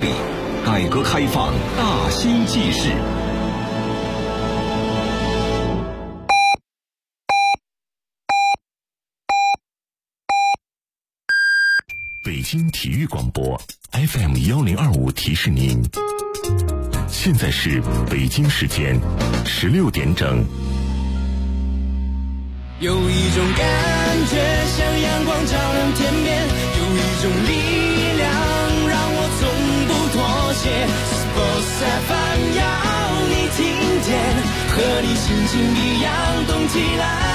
理，改革开放大新纪事。 北京体育广播 FM1025提示您，现在是北京时间16点整。 有一种感觉像阳光照亮天边，有一种力量让我从不妥协。Sports FM 要你听见，和你心情一样动起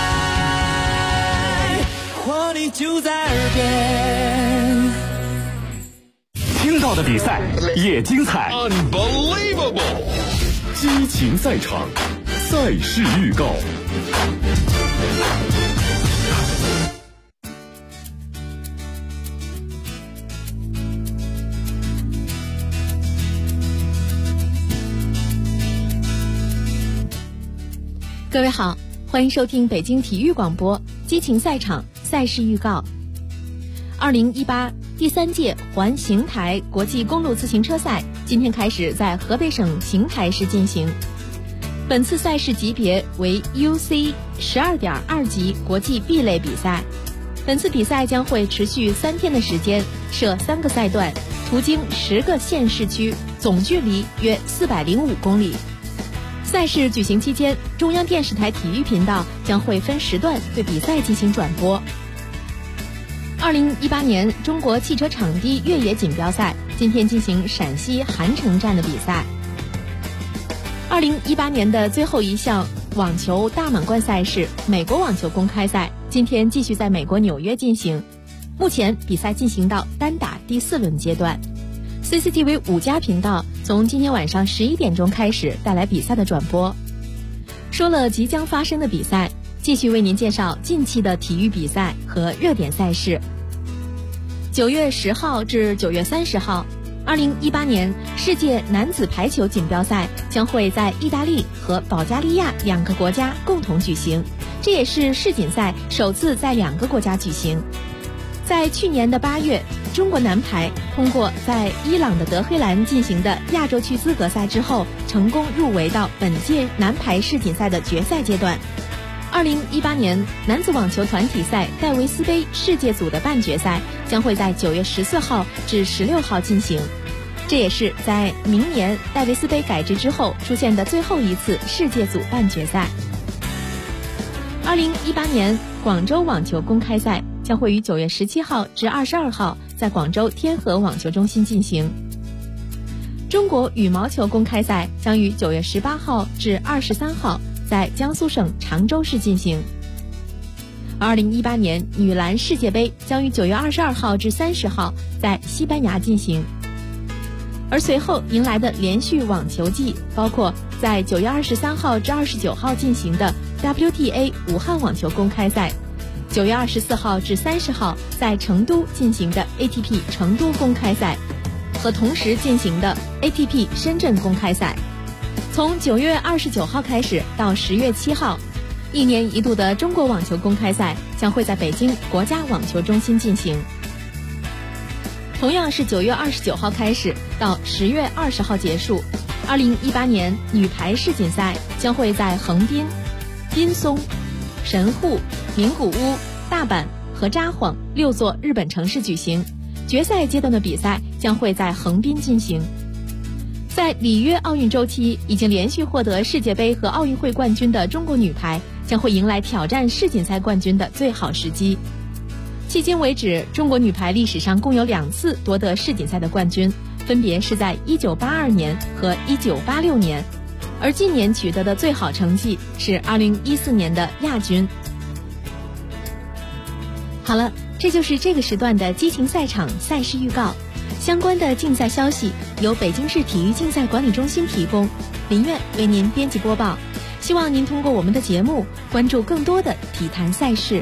来，活力就在耳边。 听到的比赛也精彩 Unbelievable， 激情赛场，赛事预告。 各位好，欢迎收听北京体育广播激情赛场赛事预告。2018第3届环邢台国际公路自行车赛今天开始在河北省邢台市进行。本次赛事级别为 UC 12.2级国际 B 类比赛。本次比赛将会持续3天的时间，设3个赛段，途经10个县市区，总距离约405公里。赛事举行期间，中央电视台体育频道将会分时段对比赛进行转播。2018年中国汽车场地越野锦标赛今天进行陕西韩城站的比赛。2018年的最后一项网球大满贯赛事美国网球公开赛今天继续在美国纽约进行，目前比赛进行到单打第4轮阶段。CCTV 5家频道从今天晚上11点钟开始带来比赛的转播。说了即将发生的比赛，继续为您介绍近期的体育比赛和热点赛事。9月10号至9月30号，2018年世界男子排球锦标赛将会在意大利和保加利亚2个国家共同举行，这也是世锦赛首次在2个国家举行。在去年的8月，中国男排通过在伊朗的德黑兰进行的亚洲区资格赛之后，成功入围到本届男排世锦赛的决赛阶段。2018年男子网球团体赛戴维斯杯世界组的半决赛将会在9月14号至16号进行，这也是在明年戴维斯杯改制之后出现的最后一次世界组半决赛。2018年广州网球公开赛将会于9月17号至22号在广州天河网球中心进行。中国羽毛球公开赛将于9月18号至23号在江苏省常州市进行。2018年女篮世界杯将于9月22号至30号在西班牙进行。而随后迎来的连续网球季包括在9月23号至29号进行的 WTA 武汉网球公开赛，9月24号至30号在成都进行的 ATP 成都公开赛和同时进行的 ATP 深圳公开赛。从9月29号开始到10月7号，1年1度的中国网球公开赛将会在北京国家网球中心进行。同样是9月29号开始到10月20号结束，2018年女排世锦赛将会在横滨、滨松、神户、名古屋、大阪和札幌6座日本城市举行，决赛阶段的比赛将会在横滨进行。在里约奥运周期已经连续获得世界杯和奥运会冠军的中国女排将会迎来挑战世锦赛冠军的最好时机。迄今为止，中国女排历史上共有2次夺得世锦赛的冠军，分别是在1982年和1986年，而今年取得的最好成绩是2014年的亚军。好了，这就是这个时段的激情赛场赛事预告。相关的竞赛消息由北京市体育竞赛管理中心提供，林苑为您编辑播报。希望您通过我们的节目关注更多的体坛赛事。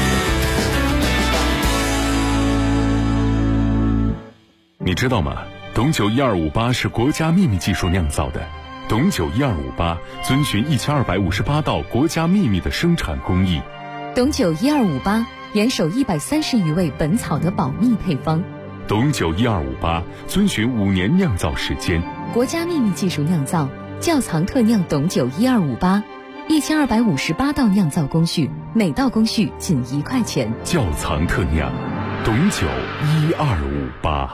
你知道吗？ 董酒1258是国家秘密技术酿造的，董酒1258遵循1258道国家秘密的生产工艺。 董酒1258严守130余味本草的保密配方。 董酒1258遵循5年酿造时间， 国家秘密技术酿造，窖藏特酿董酒1258，1258道酿造工序，每道工序仅1块钱。 窖藏特酿，董酒1258。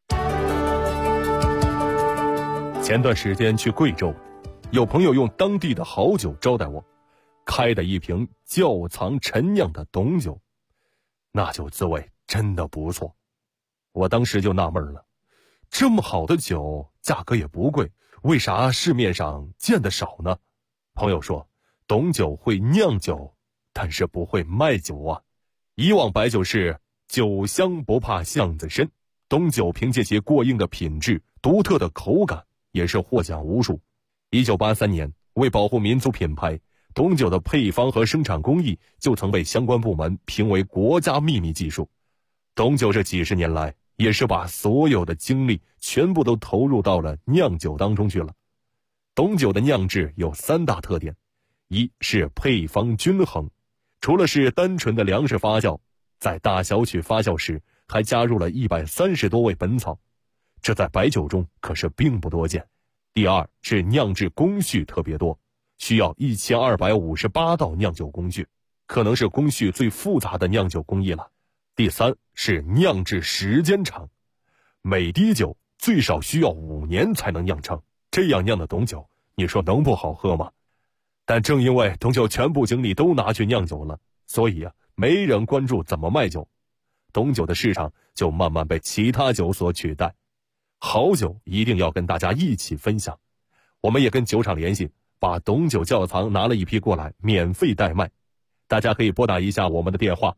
前段时间去贵州，有朋友用当地的好酒招待我，开的一瓶窖藏陈酿的董酒，那酒滋味真的不错。我当时就纳闷了，这么好的酒，价格也不贵，为啥市面上见得少呢？朋友说，董酒会酿酒，但是不会卖酒啊。以往白酒是酒香不怕巷子深，董酒凭借其过硬的品质、独特的口感，也是获奖无数。1983年，为保护民族品牌，董酒的配方和生产工艺就曾被相关部门评为国家秘密技术。董酒这几十年来，也是把所有的精力全部都投入到了酿酒当中去了。董酒的酿制有3大特点，一是配方均衡，除了是单纯的粮食发酵，在大小曲发酵时还加入了130多味本草，这在白酒中可是并不多见。第二是酿制工序特别多，需要1258道酿酒工序，可能是工序最复杂的酿酒工艺了。第三是酿制时间长，每滴酒最少需要5年才能酿成，这样酿的董酒，你说能不好喝吗？但正因为董酒全部精力都拿去酿酒了，所以没人关注怎么卖酒，董酒的市场就慢慢被其他酒所取代。好酒一定要跟大家一起分享，我们也跟酒厂联系，把董酒窖藏拿了一批过来，免费代卖。大家可以拨打一下我们的电话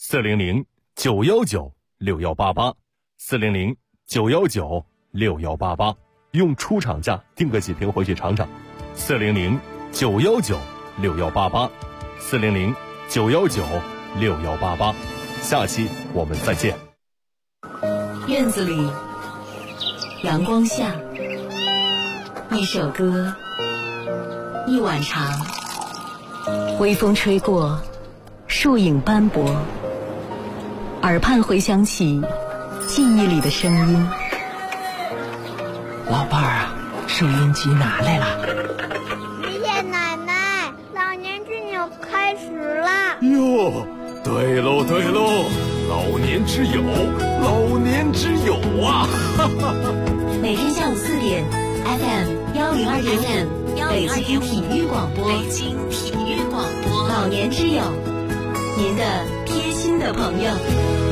400-919-6188，400-919-6188，用出厂价订个几瓶回去尝尝。400-919-6188，400-919-6188。下期我们再见。 院子里，阳光下，一首歌，一碗茶，微风吹过，树影斑驳，耳畔回响起记忆里的声音。 老伴儿啊，收音机拿来了。 爷爷奶奶，老年之友开始了。 哟，对喽对喽，老年之友，老年之友啊！ 每天下午4点 ，FM 102.5，北京体育广播，北京体育广播，老年之友，您的贴心的朋友。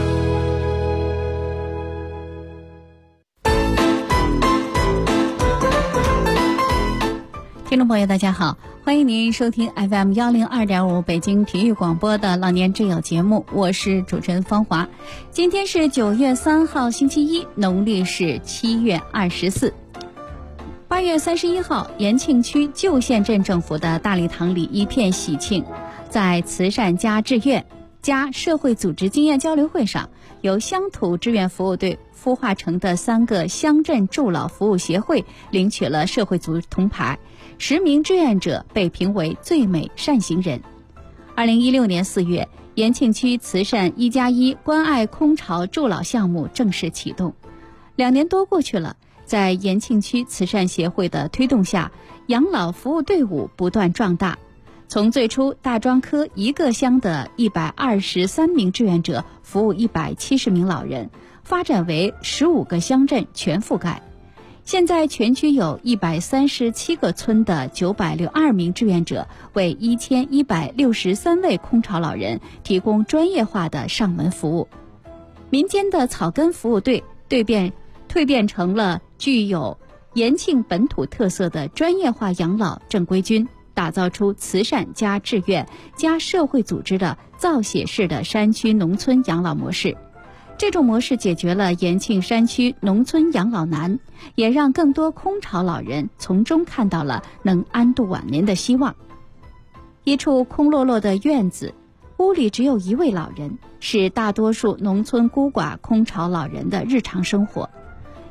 听众朋友大家好，欢迎您收听 FM 102.5北京体育广播的老年之友节目，我是主持人方华。今天是9月3号星期一，农历是7月24。8月31号，延庆区旧县镇政府的大礼堂里一片喜庆，在慈善家志愿加社会组织经验交流会上，由乡土志愿服务队孵化成的3个乡镇助老服务协会领取了社会组铜牌，10名志愿者被评为最美善行人。2016年4月，延庆区慈善1+1关爱空巢助老项目正式启动。2年多过去了，在延庆区慈善协会的推动下，养老服务队伍不断壮大。从最初大庄科1个乡的123名志愿者服务170名老人，发展为15个乡镇全覆盖。现在全区有137个村的962名志愿者，为1163位空巢老人提供专业化的上门服务。民间的草根服务队蜕变成了具有延庆本土特色的专业化养老正规军，打造出慈善加志愿加社会组织的造血式的山区农村养老模式。这种模式解决了延庆山区农村养老难，也让更多空巢老人从中看到了能安度晚年的希望。一处空落落的院子，屋里只有1位老人，是大多数农村孤寡空巢老人的日常生活。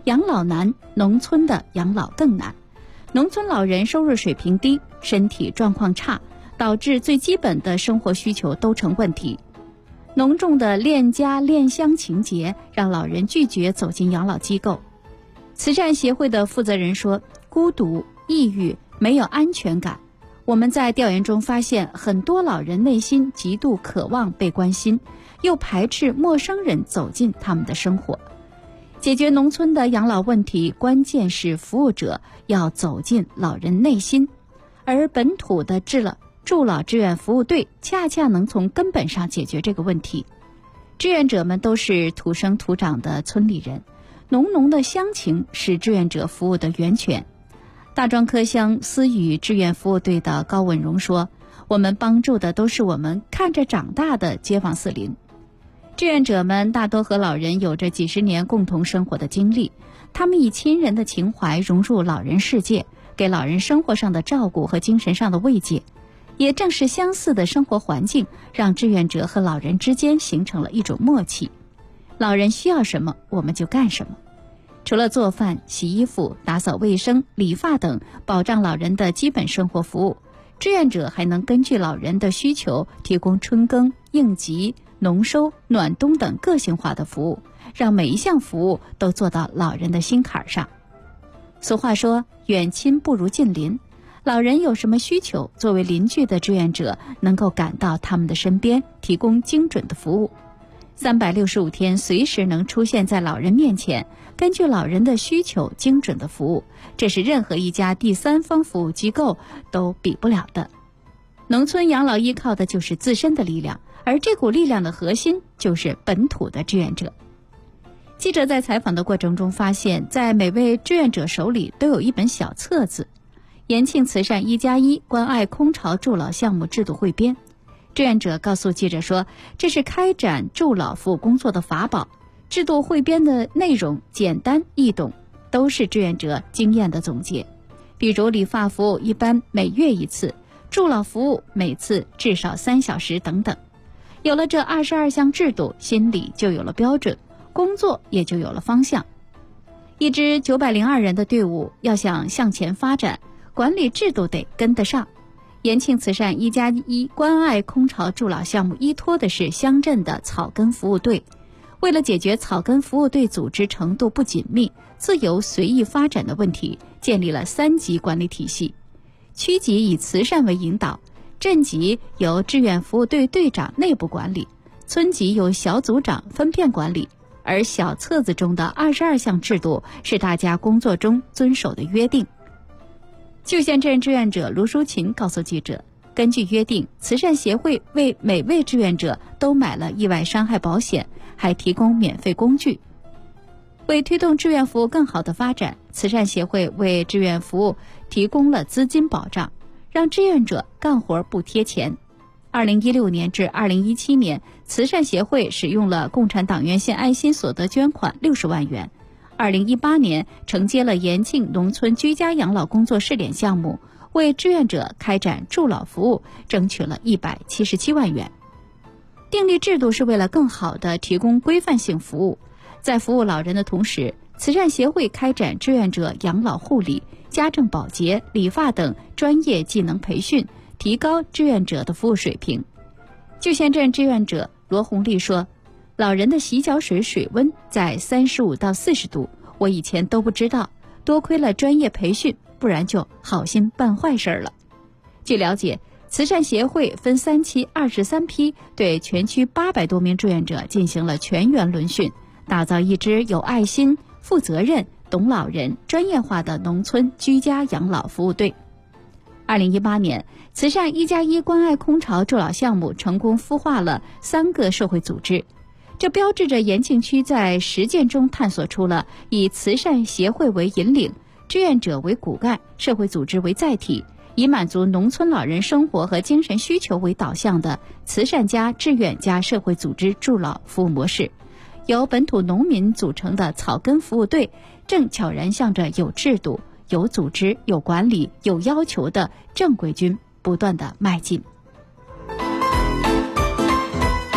养老难，农村的养老更难。农村老人收入水平低，身体状况差，导致最基本的生活需求都成问题。浓重的恋家恋乡情节让老人拒绝走进养老机构。慈善协会的负责人说，孤独、抑郁、没有安全感。我们在调研中发现，很多老人内心极度渴望被关心，又排斥陌生人走进他们的生活。解决农村的养老问题，关键是服务者要走进老人内心，而本土的助老志愿服务队恰恰能从根本上解决这个问题。志愿者们都是土生土长的村里人，浓浓的乡情是志愿者服务的源泉。大庄科乡思语志愿服务队的高文荣说，我们帮助的都是我们看着长大的街坊四邻。志愿者们大多和老人有着几十年共同生活的经历，他们以亲人的情怀融入老人世界，给老人生活上的照顾和精神上的慰藉。也正是相似的生活环境，让志愿者和老人之间形成了一种默契。老人需要什么，我们就干什么。除了做饭、洗衣服、打扫卫生、理发等保障老人的基本生活服务，志愿者还能根据老人的需求提供春耕、应急、农收、暖冬等个性化的服务，让每一项服务都做到老人的心坎上。俗话说，远亲不如近邻。老人有什么需求，作为邻居的志愿者能够赶到他们的身边，提供精准的服务。365天随时能出现在老人面前，根据老人的需求精准的服务，这是任何一家第三方服务机构都比不了的。农村养老依靠的就是自身的力量，而这股力量的核心就是本土的志愿者。记者在采访的过程中发现，在每位志愿者手里都有一本小册子，延庆慈善1+1关爱空巢助老项目制度汇编。志愿者告诉记者说，这是开展助老服务工作的法宝。制度汇编的内容简单易懂，都是志愿者经验的总结。比如理发服务一般每月一次，助老服务每次至少3小时等等。有了这22项制度，心里就有了标准，工作也就有了方向。一支902人的队伍要想向前发展，管理制度得跟得上。延庆慈善1+1关爱空巢助老项目依托的是乡镇的草根服务队。为了解决草根服务队组织程度不紧密、自由随意发展的问题，建立了3级管理体系。区级以慈善为引导，镇级由志愿服务队队长内部管理，村级由小组长分片管理。而小册子中的22项制度是大家工作中遵守的约定。旧县镇志愿者卢淑琴告诉记者，根据约定，慈善协会为每位志愿者都买了意外伤害保险，还提供免费工具。为推动志愿服务更好的发展，慈善协会为志愿服务提供了资金保障，让志愿者干活不贴钱。2016年至2017年，慈善协会使用了共产党员献爱心所得捐款60万元。2018年承接了延庆农村居家养老工作试点项目，为志愿者开展助老服务争取了177万元。订立制度是为了更好地提供规范性服务，在服务老人的同时，慈善协会开展志愿者养老护理、家政保洁、理发等专业技能培训，提高志愿者的服务水平。旧县镇志愿者罗红丽说，老人的洗脚水水温在35到40度，我以前都不知道，多亏了专业培训，不然就好心办坏事了。据了解，慈善协会分3期23批对全区800多名志愿者进行了全员轮训，打造一支有爱心、负责任、懂老人、专业化的农村居家养老服务队。2018年，慈善1+1关爱空巢助老项目成功孵化了3个社会组织，这标志着延庆区在实践中探索出了以慈善协会为引领、志愿者为骨干、社会组织为载体，以满足农村老人生活和精神需求为导向的慈善加志愿加社会组织助老服务模式。由本土农民组成的草根服务队正悄然向着有制度、有组织、有管理、有要求的正规军不断地迈进。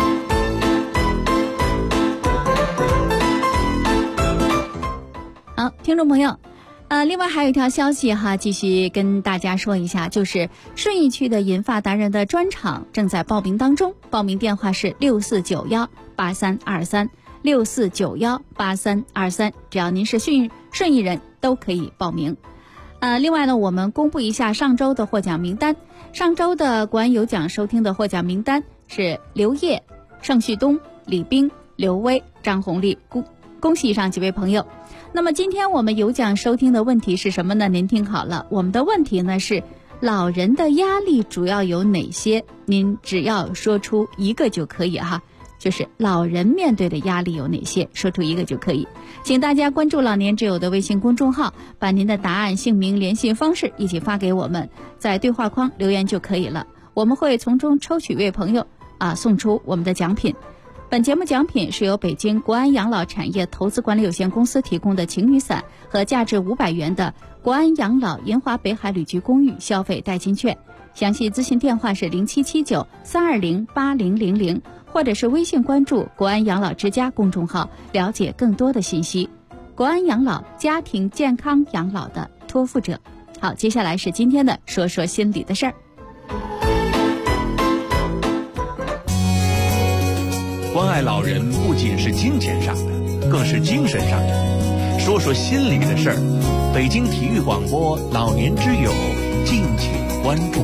好， 听众朋友，另外还有一条消息哈，继续跟大家说一下，就是顺义区的银发达人的专场正在报名当中，报名电话是64918323，64918323，只要您是顺义人都可以报名。另外呢，我们公布一下上周的获奖名单。上周的国安有奖收听的获奖名单是刘烨、盛旭东、李冰、刘威、张红丽，恭喜以上几位朋友。那么今天我们有奖收听的问题是什么呢？您听好了，我们的问题呢是老人的压力主要有哪些？您只要说出一个就可以哈，就是老人面对的压力有哪些，说出一个就可以。请大家关注老年之友的微信公众号，把您的答案、姓名、联系方式一起发给我们，在对话框留言就可以了。我们会从中抽取一位朋友送出我们的奖品。本节目奖品是由北京国安养老产业投资管理有限公司提供的晴雨伞和价值500元的国安养老银华北海旅居公寓消费代金券。详细咨询电话是0779-320-8000，或者是微信关注国安养老之家公众号了解更多的信息。国安养老，家庭健康养老的托付者。好，接下来是今天的说说心里的事儿。 关爱老人不仅是金钱上的，更是精神上的。说说心里的事儿，北京体育广播老年之友，敬请关注。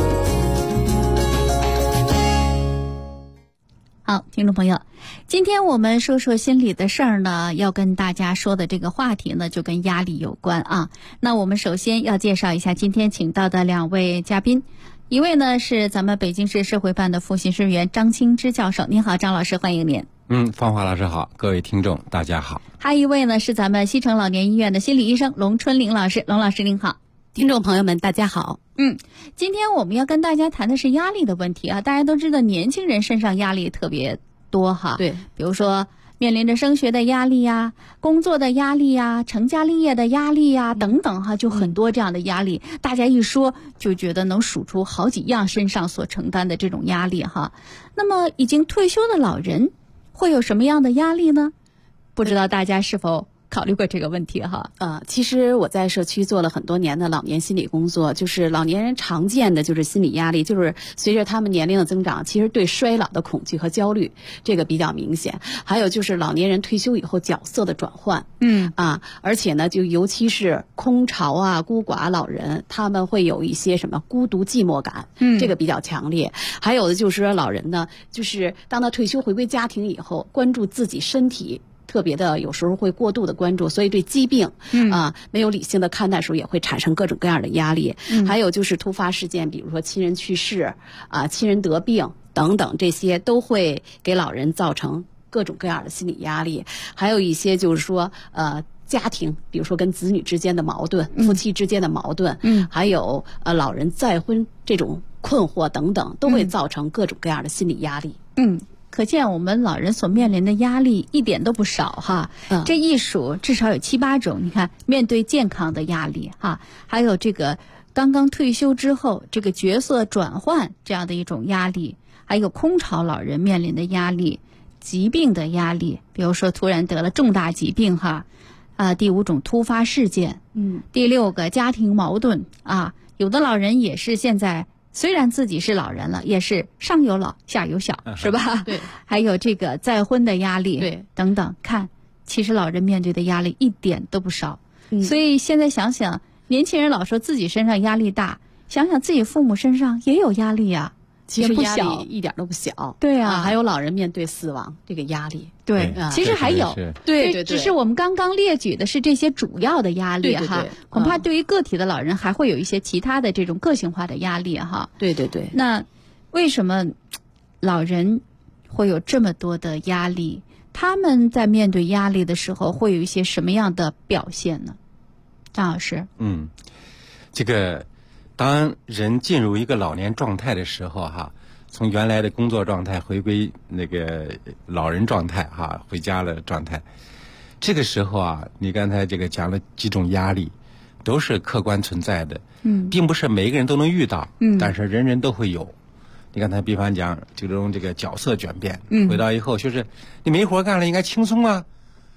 好，听众朋友，今天我们说说心里的事儿呢，要跟大家说的这个话题呢，就跟压力有关啊。那我们首先要介绍一下今天请到的2位嘉宾。一位呢是咱们北京市社会办的副巡视员张清之教授，您好，张老师，欢迎您。 芳华老师好，各位听众大家好。 还有一位呢是咱们西城老年医院的心理医生龙春玲老师，龙老师您好。 听众朋友们大家好。 今天我们要跟大家谈的是压力的问题啊。大家都知道年轻人身上压力特别多哈， 对， 比如说面临着升学的压力呀、工作的压力呀、成家立业的压力呀等等哈，就很多这样的压力。大家一说就觉得能数出好几样身上所承担的这种压力哈。那么已经退休的老人会有什么样的压力呢？不知道大家是否考虑过这个问题哈？ 其实我在社区做了很多年的老年心理工作，就是老年人常见的就是心理压力，就是随着他们年龄的增长，其实对衰老的恐惧和焦虑，这个比较明显。还有就是老年人退休以后角色的转换，而且呢，就尤其是空巢啊、孤寡老人，他们会有一些什么孤独寂寞感，这个比较强烈。还有的就是说老人呢，就是当他退休回归家庭以后，关注自己身体。特别的有时候会过度的关注，所以对疾病没有理性的看待的时候，也会产生各种各样的压力。还有就是突发事件，比如说亲人去世亲人得病等等，这些都会给老人造成各种各样的心理压力。还有一些就是说家庭，比如说跟子女之间的矛盾、夫妻之间的矛盾，还有老人再婚这种困惑等等，都会造成各种各样的心理压力。 可见我们老人所面临的压力一点都不少哈，这一数至少有7、8种。你看，面对健康的压力哈，还有这个刚刚退休之后这个角色转换这样的一种压力，还有空巢老人面临的压力，疾病的压力，比如说突然得了重大疾病哈，第5种突发事件，第6个家庭矛盾有的老人也是现在。虽然自己是老人了，也是上有老下有小，是吧？ 对， 还有这个再婚的压力， 对， 等等。看，其实老人面对的压力一点都不少。所以现在想想，年轻人老说自己身上压力大，想想自己父母身上也有压力呀， 其实压力一点都不小。 对啊， 还有老人面对死亡这个压力。 对，其实还有， 对， 只是我们刚刚列举的是这些主要的压力哈，恐怕对于个体的老人还会有一些其他的这种个性化的压力哈。 对。 那为什么老人会有这么多的压力？他们在面对压力的时候会有一些什么样的表现呢？张老师， 这个当人进入一个老年状态的时候哈。从原来的工作状态回归那个老人状态回家了状态，这个时候你刚才这个讲了几种压力，都是客观存在的，并不是每一个人都能遇到，但是人人都会有。你刚才比方讲这种这个角色转变，回到以后就是你没活干了，应该轻松啊，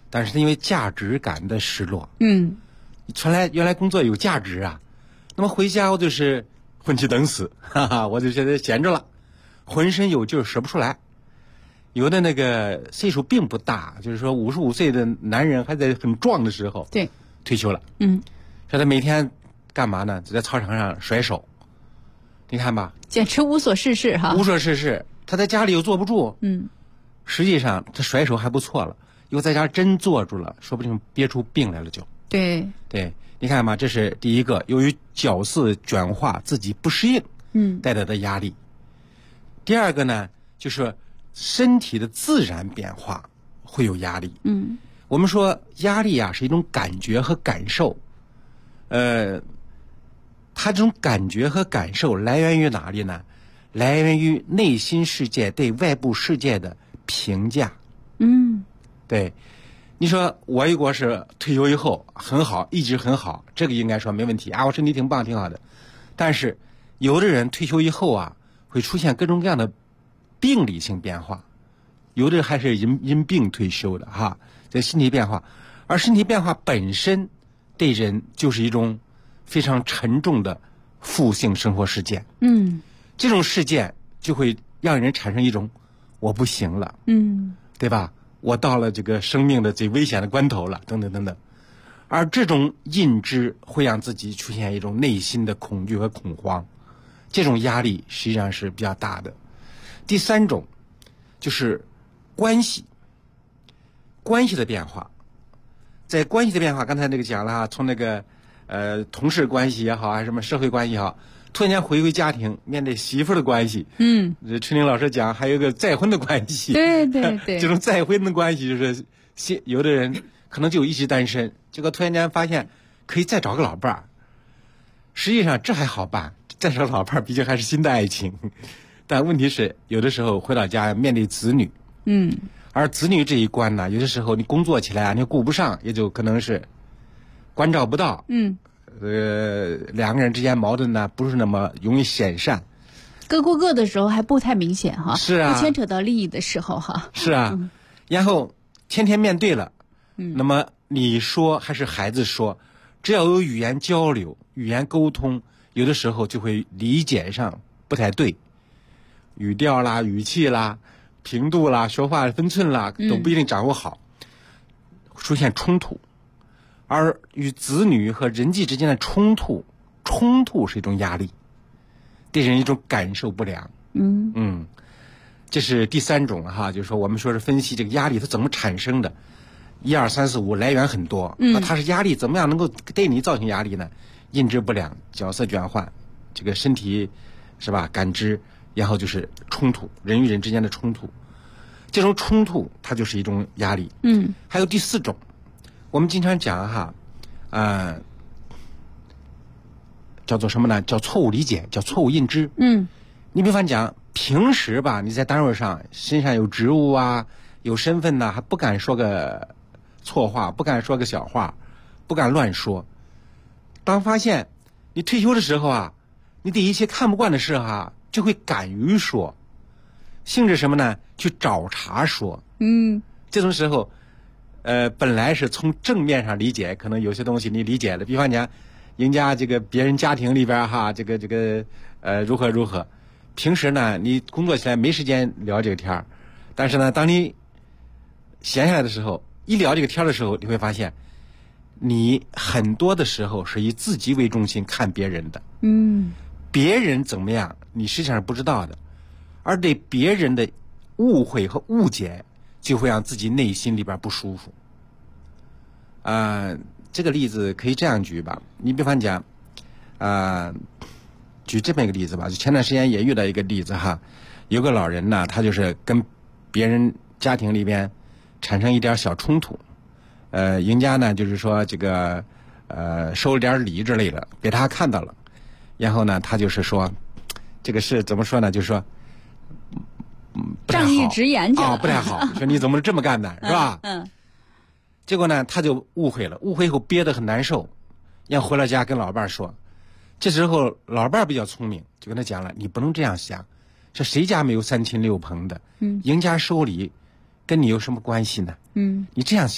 但是他因为价值感的失落，原来工作有价值啊，那么回家我就是混吃等死，哈哈，我就觉得闲着了，浑身有劲儿使不出来。有的那个岁数并不大，就是说55岁的男人还在很壮的时候， 对， 退休了，说他每天干嘛呢？就在操场上甩手，你看吧， 简直无所事事哈， 无所事事。他在家里又坐不住，实际上他甩手还不错了，又在家真坐住了，说不定憋出病来了就。 对， 你看嘛，这是第一个，由于角色转化自己不适应，带来的压力。第二个呢，就是身体的自然变化会有压力。我们说压力啊是一种感觉和感受，它这种感觉和感受来源于哪里呢？来源于内心世界对外部世界的评价。对，你说我如果是退休以后很好，一直很好，这个应该说没问题啊，我身体挺棒挺好的。但是有的人退休以后啊，会出现各种各样的病理性变化，有的还是因病退休的哈，这身体变化，而身体变化本身对人就是一种非常沉重的负性生活事件。这种事件就会让人产生一种我不行了，对吧？我到了这个生命的最危险的关头了，等等等等。而这种认知会让自己出现一种内心的恐惧和恐慌，这种压力实际上是比较大的。第三种就是关系的变化。在关系的变化，刚才那个讲了，从那个同事关系也好，还是什么社会关系也好，突然间回归家庭，面对媳妇的关系，春玲老师讲还有一个再婚的关系， 对， 这种再婚的关系就是有的人可能就一直单身，结果突然间发现可以再找个老伴儿，实际上这还好办，再找老伴儿毕竟还是新的爱情，但问题是有的时候回到家面对子女，而子女这一关呢，有的时候你工作起来啊，你顾不上，也就可能是关照不到，两个人之间矛盾呢不是那么容易显善， 各过各的时候还不太明显哈， 是啊， 不牵扯到利益的时候哈， 是啊，然后天天面对了，那么你说还是孩子说，只要有语言交流、语言沟通，有的时候就会理解上不太对，语调啦、语气啦、频度啦、说话分寸啦，都不一定掌握好，出现冲突。而与子女和人际之间的冲突是一种压力，对人一种感受不良。这是第三种哈，就是说我们说是分析这个压力它怎么产生的，1、2、3、4、5来源很多。那它是压力怎么样能够对你造成压力呢？认知不良、角色转换，这个身体是吧感知，然后就是冲突，人与人之间的冲突，这种冲突它就是一种压力。还有第4种。我们经常讲哈，叫做什么呢？叫错误理解，叫错误认知。你比方讲，平时吧，你在单位上身上有职务啊，有身份呐，还不敢说个错话，不敢说个小话，不敢乱说。当发现你退休的时候啊，你对一切看不惯的事哈，就会敢于说，性质什么呢？去找茬说。这种时候。本来是从正面上理解，可能有些东西你理解了，比方讲，人家这个别人家庭里边哈，这个如何，平时呢你工作起来没时间聊这个天儿，但是呢，当你闲下来的时候，一聊这个天的时候，你会发现，你很多的时候是以自己为中心看别人的，别人怎么样，你实际上是不知道的，而对别人的误会和误解。就会让自己内心里边不舒服。这个例子可以这样举吧，你比方讲，举这么一个例子吧，就前段时间也遇到一个例子哈，有个老人呢，他就是跟别人家庭里边产生一点小冲突，人家呢就是说这个收了点礼之类的，被他看到了，然后呢他就是说，这个是怎么说呢？就是说。 仗义直言去了不太好。说你怎么这么干的，是吧？结果呢，他就误会了，误会以后憋得很难受，要回了家跟老伴说。这时候老伴比较聪明，就跟他讲了，你不能这样想，说谁家没有3亲6朋的，人家收礼跟你有什么关系呢？你这样想，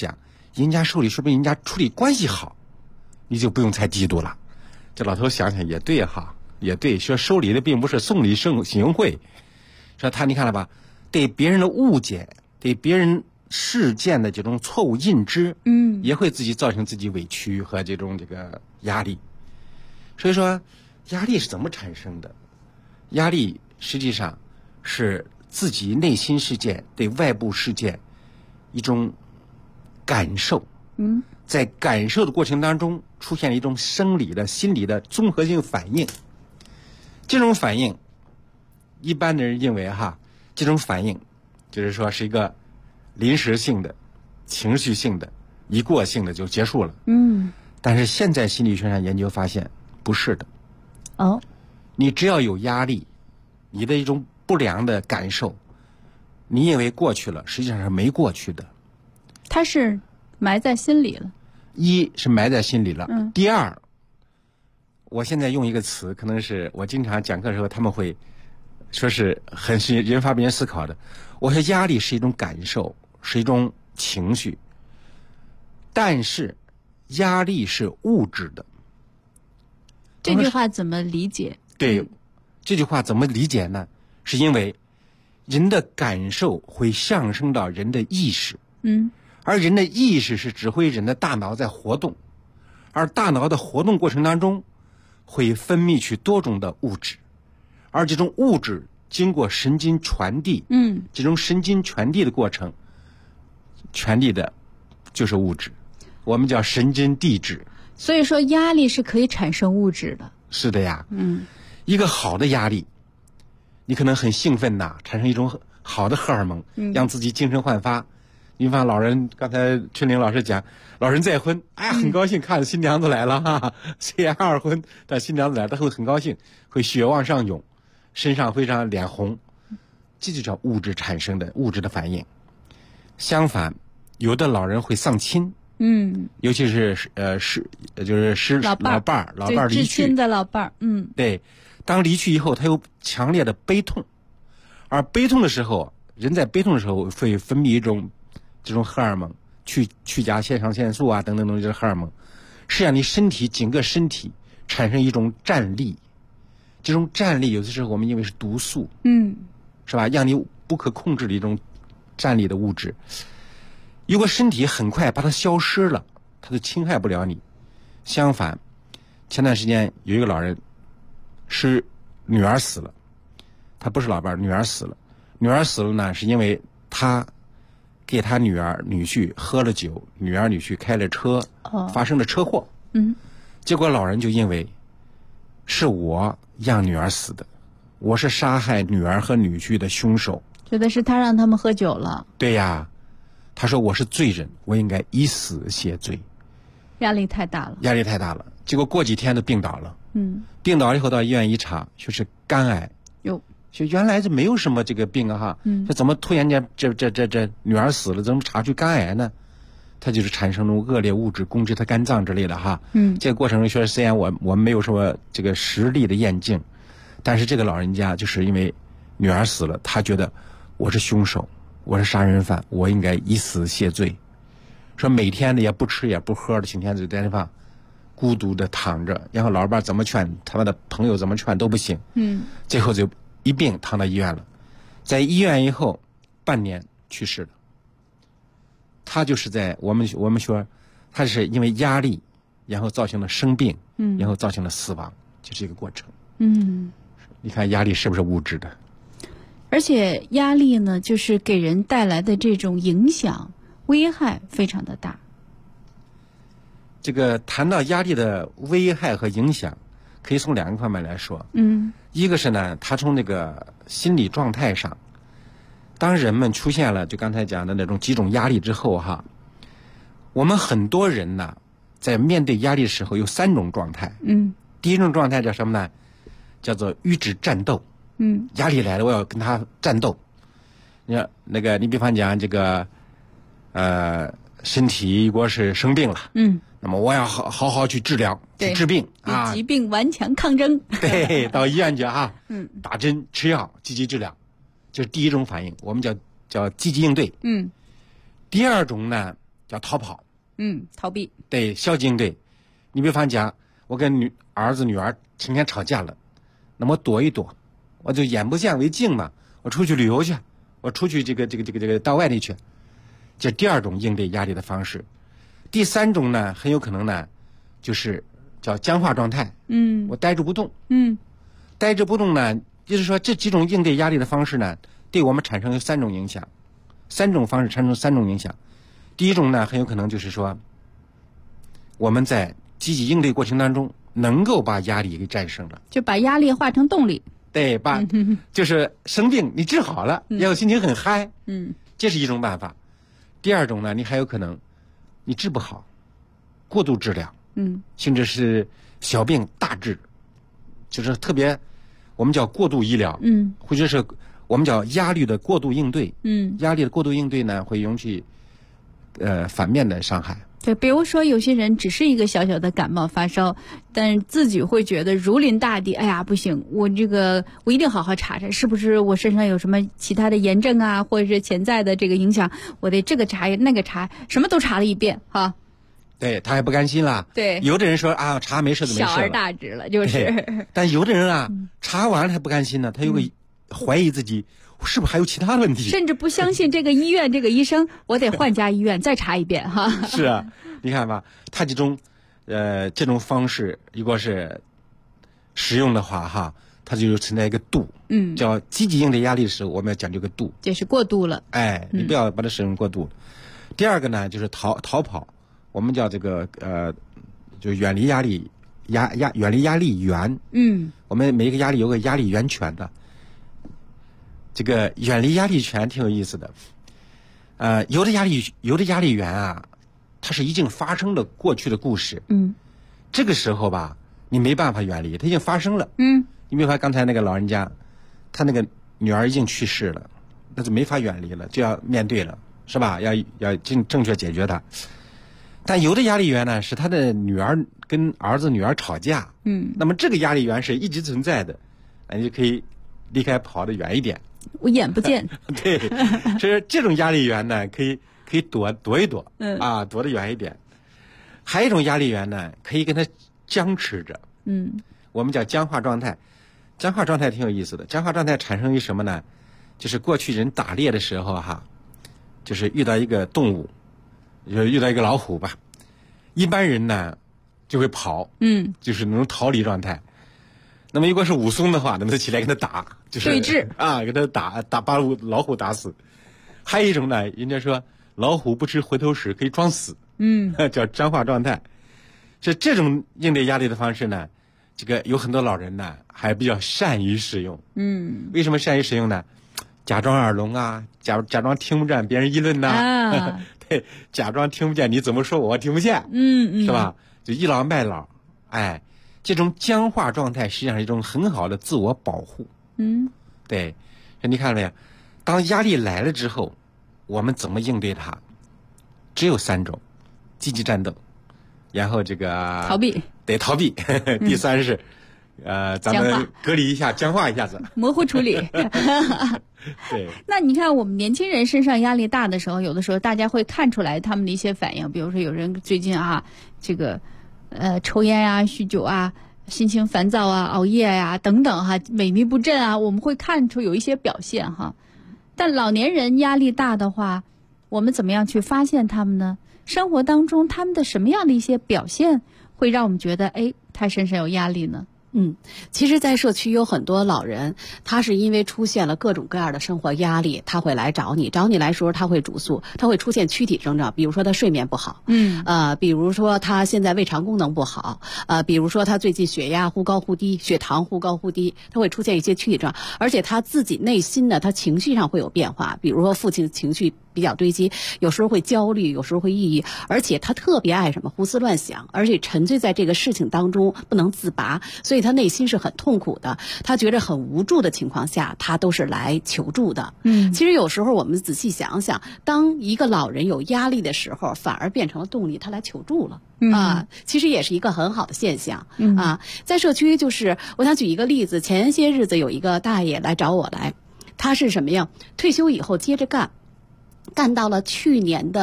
人家手里说不定人家处理关系好，你就不用太嫉妒了。这老头想想也对哈，也对，说收礼的并不是送礼行贿，说他你看了吧，对别人的误解，对别人事件的这种错误认知，也会自己造成自己委屈和这种压力。所以说压力是怎么产生的？压力实际上是自己内心世界对外部世界一种感受，在感受的过程当中出现了一种生理的心理的综合性反应。这种反应一般的人认为这种反应就是说是一个临时性的情绪性的一过性的就结束了。但是现在心理学上研究发现不是的。你只要有压力，你的一种不良的感受，你以为过去了，实际上是没过去的。 它是埋在心里了。 一是埋在心里了，第二，我现在用一个词，可能是我经常讲课的时候他们会说是很是引发别人思考的。我说压力是一种感受，是一种情绪，但是压力是物质的。 这句话怎么理解？ 对，这句话怎么理解呢？是因为人的感受会上升到人的意识，而人的意识是指挥人的大脑在活动，而大脑的活动过程当中会分泌出多种的物质，而这种物质经过神经传递，这种神经传递的过程，传递的就是物质，我们叫神经递质。 所以说压力是可以产生物质的。 是的呀，一个好的压力，你可能很兴奋产生一种好的荷尔蒙，让自己精神焕发。你看老人，刚才春玲老师讲，老人再婚，很高兴看着新娘子来了虽然二婚，但新娘子来，他会很高兴，会血往上涌，身上会让脸红，这就叫物质产生的物质的反应。相反，有的老人会丧亲，尤其是老伴儿离去， 至亲的老伴儿， 对，当离去以后，他有强烈的悲痛，而悲痛的时候，人在悲痛的时候会分泌一种这种荷尔蒙，去甲肾上腺素等等这些荷尔蒙，是让你整个身体产生一种战栗。这种战栗有的时候我们因为是毒素，是吧？让你不可控制的一种战栗的物质。如果身体很快把它消失了，它就侵害不了你。相反，前段时间有一个老人是女儿死了，他不是老伴儿，女儿死了。女儿死了呢，是因为他给他女儿女婿喝了酒，女儿女婿开了车，发生了车祸。结果老人就因为是我让女儿死的，我是杀害女儿和女婿的凶手， 觉得是他让他们喝酒了。 对呀，他说我是罪人，我应该以死谢罪。 压力太大了。 结果过几天就病倒了。病倒以后到医院一查，说是肝癌。就原来这没有什么这个病这怎么突然间这女儿死了，怎么查出肝癌呢？它就是产生了恶劣物质攻击他肝脏之类的这个过程中说虽然我们没有什么这个实力的验证，但是这个老人家就是因为女儿死了，他觉得我是凶手，我是杀人犯，我应该以死谢罪。说每天呢也不吃也不喝的，天天就在那地方孤独的躺着，然后老伴怎么劝，他们的朋友怎么劝都不行。最后就一病躺到医院了，在医院以后半年去世了。他就是在我们说他是因为压力，然后造成了生病，然后造成了死亡，就是一个过程。你看压力是不是物质的？ 而且压力呢，就是给人带来的这种影响危害非常的大。 这个谈到压力的危害和影响，可以从两个方面来说。一个是呢，他从那个心理状态上，当人们出现了就刚才讲的那种几种压力之后我们很多人呢在面对压力的时候有3种状态。第一种状态叫什么呢？叫做与之战斗。压力来了，我要跟他战斗。你比方讲这个身体如果是生病了，那么我要好好去治疗，去治病与疾病顽强抗争。 对，到医院去打针吃药，积极治疗，这是第一种反应，我们叫积极应对。第二种呢叫逃跑， 逃避。 对，消极应对。你比方讲，我跟儿子女儿成天吵架了，那么躲一躲，我就眼不见为净嘛，我出去旅游去，我出去这个到外地去。这第二种应对压力的方式。第三种呢，很有可能呢，就是叫僵化状态。我呆着不动。呆着不动呢，就是说这几种应对压力的方式呢，对我们产生3种影响。3种方式产生3种影响。第一种呢，很有可能就是说，我们在积极应对过程当中，能够把压力给战胜了， 就把压力化成动力。 对，就是生病你治好了，然后心情很嗨。这是一种办法。第二种呢，你还有可能你治不好，过度治疗，甚至是小病大治，就是特别我们叫过度医疗，或者是我们叫压力的过度应对，压力的过度应对呢，会引起反面的伤害。 对，比如说有些人只是一个小小的感冒发烧，但是自己会觉得如临大敌，哎呀不行，我一定好好查查，是不是我身上有什么其他的炎症啊，或者是潜在的这个影响，我得这个查那个查，什么都查了一遍哈。 对，他还不甘心了。 对， 有的人说啊，查没事就没事了， 小而大之了，就是。 但有的人啊，查完了还不甘心呢，他有个怀疑自己是不是还有其他的问题， 甚至不相信这个医院这个医生，我得换家医院再查一遍哈。 是啊，你看吧，他这种方式，如果是使用的话哈，它就存在一个度，叫积极应对压力的时候，我们要讲究个度， 这是过度了。 哎，你不要把它使用过度。第二个呢，就是逃跑，我们叫这个就远离压力，远离压力源。我们每一个压力有个压力源泉的。这个远离压力泉挺有意思的，有的压力源啊，它是已经发生了过去的故事，这个时候吧，你没办法远离，它已经发生了，你比如说刚才那个老人家，他那个女儿已经去世了，那就没法远离了，就要面对了，是吧？要正确解决它。但有的压力源呢，是他的女儿跟儿子女儿吵架，那么这个压力源是一直存在的，你就可以离开，跑得远一点。 我眼不见。 对，是这种压力源呢，可以躲一躲，躲得远一点。还有一种压力源呢，可以跟它僵持着，我们叫僵化状态。僵化状态挺有意思的，僵化状态产生于什么呢？就是过去人打猎的时候哈，就是遇到一个动物，就遇到一个老虎吧，一般人呢就会跑，就是那种逃离状态。那么如果是武松的话，那么他起来跟他打，就是对峙啊，跟他打把老虎打死。还有一种呢，人家说老虎不吃回头屎可以装死，叫僵化状态。这种应对压力的方式呢，这个有很多老人呢还比较善于使用。为什么善于使用呢？假装耳聋啊，假装听不见别人议论呐，对，假装听不见你怎么说我听不见，是吧？就倚老卖老，哎。这种僵化状态实际上是一种很好的自我保护。对，你看到没有？当压力来了之后，我们怎么应对它？只有3种：积极战斗，然后这个逃避， 对，逃避。第3是咱们隔离一下，僵化一下子， 模糊处理。 对。 那你看，我们年轻人身上压力大的时候，有的时候大家会看出来他们的一些反应，比如说有人最近这个。抽烟啊，酗酒啊，心情烦躁啊，熬夜呀，等等哈，萎靡不振啊，我们会看出有一些表现哈。但老年人压力大的话，我们怎么样去发现他们呢？生活当中他们的什么样的一些表现会让我们觉得，哎，他身上有压力呢？ 其实在社区有很多老人，他是因为出现了各种各样的生活压力，他会来找你来的时候他会主诉，他会出现躯体症状，比如说他睡眠不好，比如说他现在胃肠功能不好，比如说他最近血压忽高忽低，血糖忽高忽低，他会出现一些躯体症状，而且他自己内心呢，他情绪上会有变化，比如说父亲情绪比较堆积，有时候会焦虑，有时候会抑郁，而且他特别爱什么胡思乱想，而且沉醉在这个事情当中不能自拔，所以他内心是很痛苦的，他觉得很无助的情况下，他都是来求助的。其实有时候我们仔细想想，当一个老人有压力的时候，反而变成了动力，他来求助了。其实也是一个很好的现象。在社区就是我想举一个例子，前些日子有一个大爷来找我来，他是什么呀？退休以后接着干到了去年的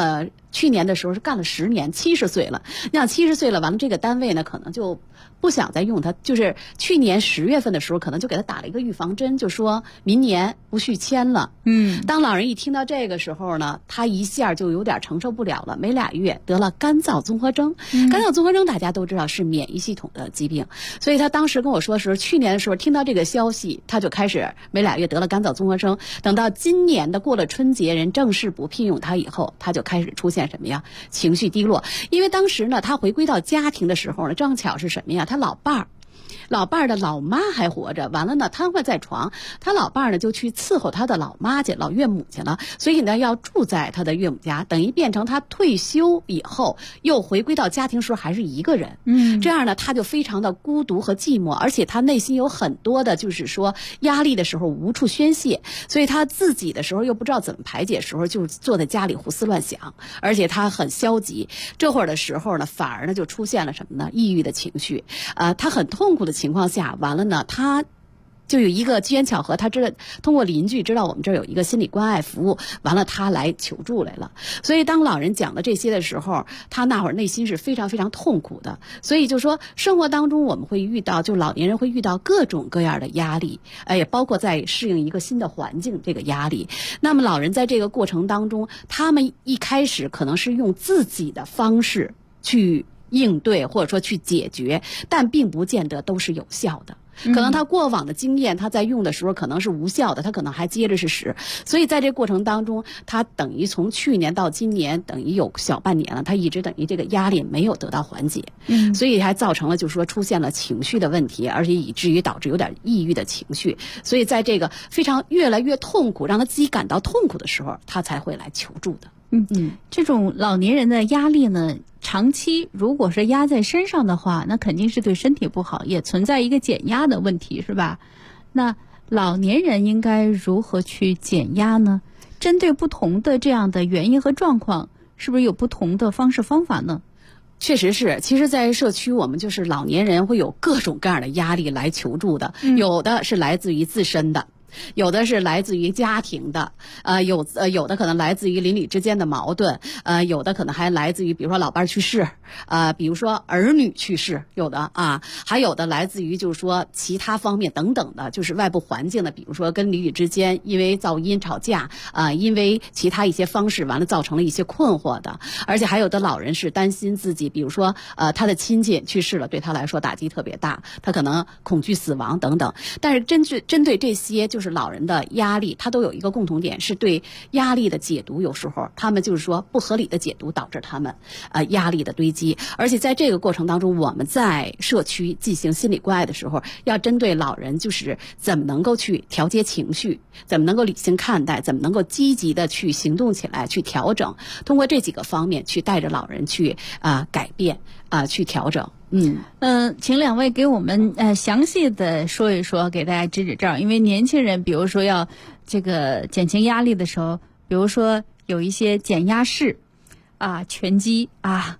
去年的时候是干了10年，70岁了。你想70岁了，完了这个单位呢，可能就不想再用他，就是去年10月份的时候，可能就给他打了一个预防针，就说明年不续签了。当老人一听到这个时候呢，他一下就有点承受不了了，没2月得了干燥综合征。干燥综合征大家都知道是免疫系统的疾病，所以他当时跟我说的时候，去年的时候听到这个消息，他就开始没2月得了干燥综合征。等到今年的过了春节，人正式不聘用他以后，他就开始出现什么呀？情绪低落。因为当时呢，他回归到家庭的时候呢，正巧是什么呀？他老伴儿的老妈还活着，完了呢瘫痪在床，他老伴儿呢就去伺候他的老妈去，老岳母去了，所以呢要住在他的岳母家，等于变成他退休以后又回归到家庭时候还是一个人。这样呢他就非常的孤独和寂寞，而且他内心有很多的就是说压力的时候无处宣泄，所以他自己的时候又不知道怎么排解，时候就坐在家里胡思乱想，而且他很消极。这会儿的时候呢，反而呢就出现了什么呢？抑郁的情绪。他很痛苦的情况下，完了呢他就有一个机缘巧合，他知道通过邻居知道我们这儿有一个心理关爱服务，完了他来求助来了。所以当老人讲了这些的时候，他那会儿内心是非常非常痛苦的。所以就说生活当中我们会遇到，就老年人会遇到各种各样的压力，也包括在适应一个新的环境这个压力。那么老人在这个过程当中，他们一开始可能是用自己的方式去应对或者说去解决，但并不见得都是有效的。可能他过往的经验，他在用的时候可能是无效的，他可能还接着是使。所以在这过程当中，他等于从去年到今年，等于有小半年了，他一直等于这个压力没有得到缓解。所以还造成了就是说出现了情绪的问题，而且以至于导致有点抑郁的情绪。所以在这个非常越来越痛苦，让他自己感到痛苦的时候，他才会来求助的。 这种老年人的压力呢，长期如果是压在身上的话，那肯定是对身体不好，也存在一个减压的问题，是吧？那老年人应该如何去减压呢？针对不同的这样的原因和状况，是不是有不同的方式方法呢？ 确实是，其实在社区我们就是老年人会有各种各样的压力来求助的，有的是来自于自身的，有的是来自于家庭的，有的可能来自于邻里之间的矛盾，有的可能还来自于比如说老伴去世，比如说儿女去世，有的还有的来自于就是说其他方面等等的，就是外部环境的，比如说跟邻里之间因为噪音吵架，因为其他一些方式完了造成了一些困惑的，而且还有的老人是担心自己，比如说他的亲戚去世了，对他来说打击特别大，他可能恐惧死亡等等。但是针对这些就是老人的压力，他都有一个共同点，是对压力的解读，有时候他们就是说不合理的解读导致他们压力的堆积。而且在这个过程当中，我们在社区进行心理关爱的时候，要针对老人就是怎么能够去调节情绪，怎么能够理性看待，怎么能够积极的去行动起来，去调整，通过这几个方面去带着老人去改变去调整。 请两位给我们详细的说一说，给大家支支招。因为年轻人比如说要这个减轻压力的时候，比如说有一些减压式拳击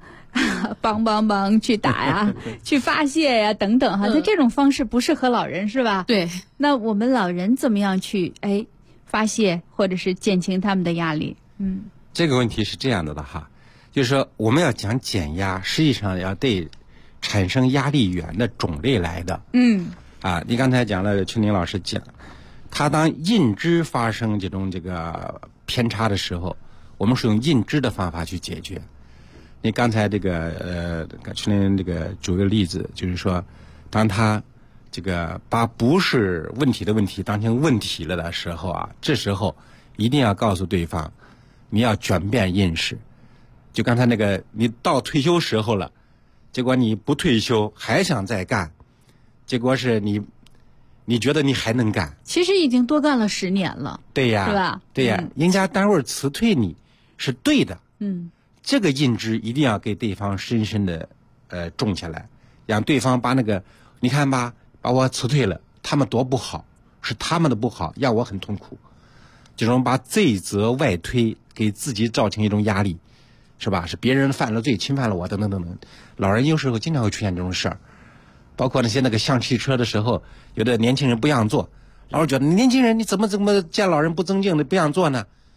梆去打呀去发泄呀等等那这种方式不适合老人是吧？ 对。 那我们老人怎么样去发泄或者是减轻他们的压力？ 这个问题是这样的就是说我们要讲减压，实际上要对产生压力源的种类来的。你刚才讲了，邱宁老师讲，他当认知发生这个偏差的时候，我们是用认知的方法去解决。你刚才这个邱宁举个例子，就是说，当他这个把不是问题的问题当成问题了的时候这时候一定要告诉对方，你要转变认识。就刚才你到退休时候了，结果你不退休还想再干，结果是你觉得你还能干， 其实已经多干了10年了。 对呀， 是吧？ 对呀，人家单位辞退你是对的。这个认知一定要给对方深深的种起来，让对方把你看吧，把我辞退了，他们多不好，是他们的不好，让我很痛苦。这种把罪责外推，给自己造成一种压力，是吧？是别人犯了罪，侵犯了我，等等等等。老人有时候经常会出现这种事儿，包括那些像汽车的时候，有的年轻人不让坐，老是觉得年轻人你怎么见老人不尊敬的不让坐呢？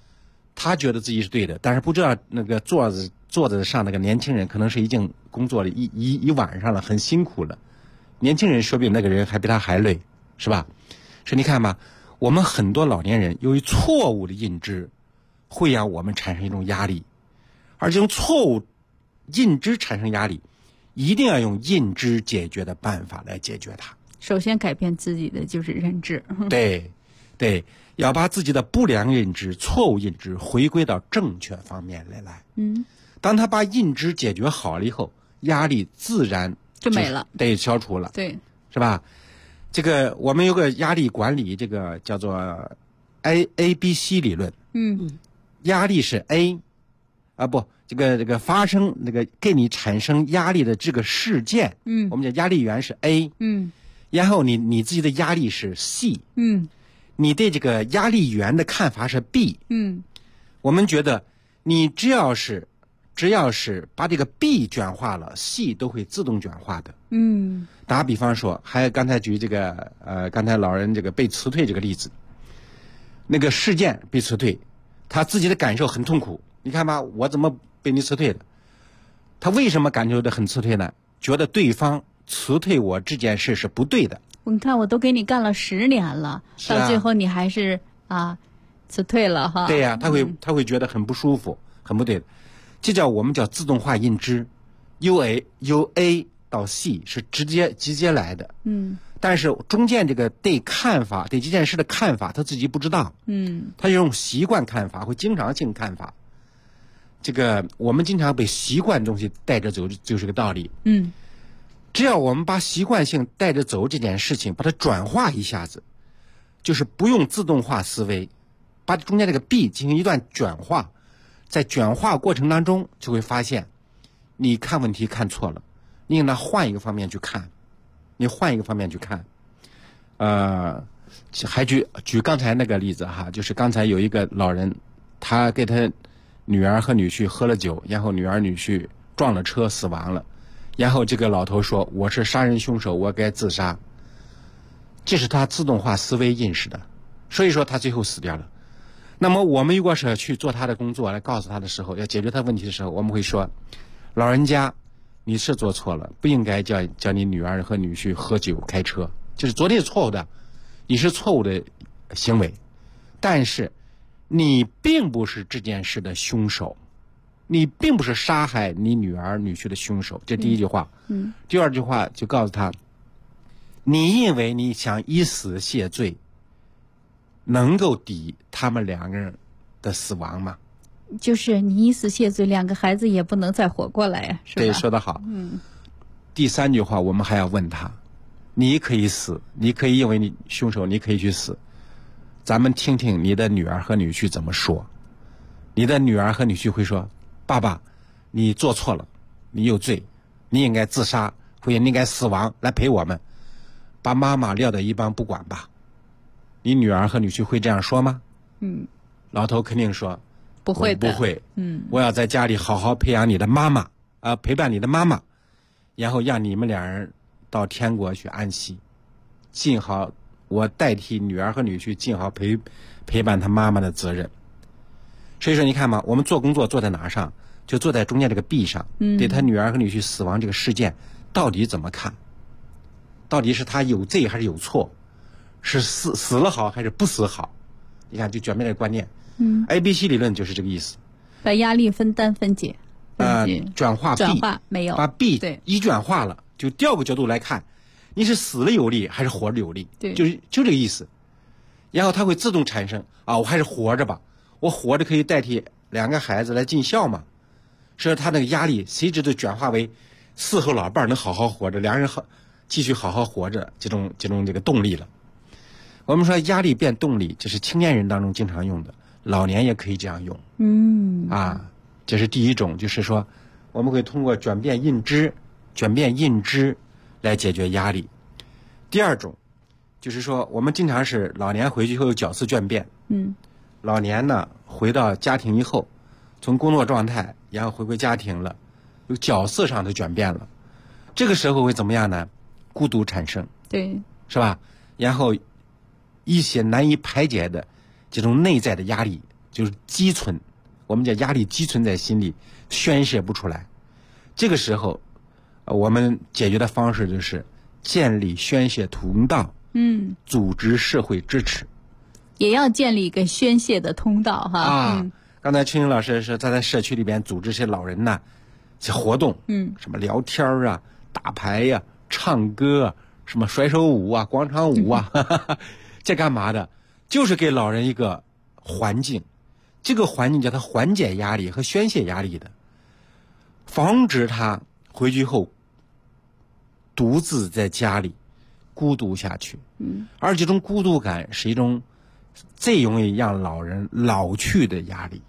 他觉得自己是对的，但是不知道那个坐着上那个年轻人可能是已经工作了一晚上了，很辛苦了。年轻人说不定那个人还比他还累，是吧？所以你看吧，我们很多老年人由于错误的认知，会让我们产生一种压力，而这种错误认知产生压力，一定要用认知解决的办法来解决它。 首先改变自己的就是认知。 对，要把自己的不良认知、错误认知回归到正确方面来。当他把认知解决好了以后，压力自然就没了， 对，消除了， 对， 是吧？这个我们有个压力管理，这个叫做 ABC 理论。压力是 A， 这个发生那个给你产生压力的这个事件，我们讲压力源是 A，然后你自己的压力是 C，你对这个压力源的看法是 B，我们觉得你只要是把这个 B 转化了 ，C 都会自动转化的。打比方说，还有刚才举这个刚才老人这个被辞退这个例子，那个事件被辞退，他自己的感受很痛苦。你看吧，我怎么被你辞退了？他为什么感受的很辞退呢？觉得对方辞退我这件事是不对的。 你看，我都给你干了10年了，到最后你还是辞退了哈。 对呀，他会觉得很不舒服，很不对的。这我们叫自动化认知，由 A 到 C 是直接来的。但是中间这个对这件事的看法，他自己不知道。他用习惯看法，会经常性看法。这个我们经常被习惯东西带着走，就是个道理。只要我们把习惯性带着走这件事情，把它转化一下子，就是不用自动化思维，把中间这个 B 进行一段转化，在转化过程当中就会发现，你看问题看错了，你应该换一个方面去看，还举刚才那个例子哈，就是刚才有一个老人，他给他女儿和女婿喝了酒，然后女儿女婿撞了车死亡了，然后这个老头说我是杀人凶手，我该自杀，这是他自动化思维认识的，所以说他最后死掉了。那么我们如果是去做他的工作来告诉他的时候，要解决他问题的时候，我们会说，老人家你是做错了，不应该叫你女儿和女婿喝酒开车，就是昨天是错误的，你是错误的行为，但是你并不是这件事的凶手，你并不是杀害你女儿女婿的凶手，这第一句话。第二句话就告诉他，你因为你想以死谢罪，能够抵他们2个人的死亡吗？ 就是你以死谢罪，2个孩子也不能再活过来呀，是吧？ 对，说得好。第3句话我们还要问他，你可以死，你可以因为你凶手你可以去死，咱们听听你的女儿和女婿怎么说。你的女儿和女婿会说，爸爸你做错了，你有罪，你应该自杀，或者你应该死亡来陪我们，把妈妈撂到一旁不管吧。你女儿和女婿会这样说吗？老头肯定说不会的， 不会。我要在家里好好培养你的妈妈陪伴你的妈妈，然后让你们2人到天国去安息，尽好我代替女儿和女婿尽好陪伴他妈妈的责任。所以说你看嘛，我们做工作做在哪上，就坐在中间这个 B 上，对他女儿和女婿死亡这个事件到底怎么看，到底是他有罪还是有错，是死了好还是不死好，你看就转变这个观念。ABC 理论就是这个意思， 把压力分解， 转化没有， 把 B 一转化了，就第2个角度来看，你是死了有力还是活着有力，就这个意思。然后它会自动产生我还是活着吧，我活着可以代替2个孩子来尽孝嘛，所以他那个压力随之就转化为伺候老伴能好好活着，2人继续好好活着，这种这个动力了。我们说压力变动力，这是青年人当中经常用的，老年也可以这样用。这是第一种，就是说我们会通过转变认知来解决压力。第2种就是说，我们经常是老年回去后有角色转变。老年呢回到家庭以后，从工作状态然后回归家庭了，有角色上的转变了，这个时候会怎么样呢？孤独产生， 对， 是吧？然后一些难以排解的这种内在的压力就是积存，我们叫压力积存在心里，宣泄不出来。这个时候，我们解决的方式就是建立宣泄通道，组织社会支持， 也要建立一个宣泄的通道哈。 刚才春英老师说，他在社区里边组织些老人呐，这活动，什么聊天啊、打牌呀、唱歌啊、什么甩手舞啊、广场舞啊，这干嘛的？就是给老人一个环境，这个环境叫他缓解压力和宣泄压力的，防止他回去后独自在家里孤独下去。而这种孤独感是一种最容易让老人老去的压力。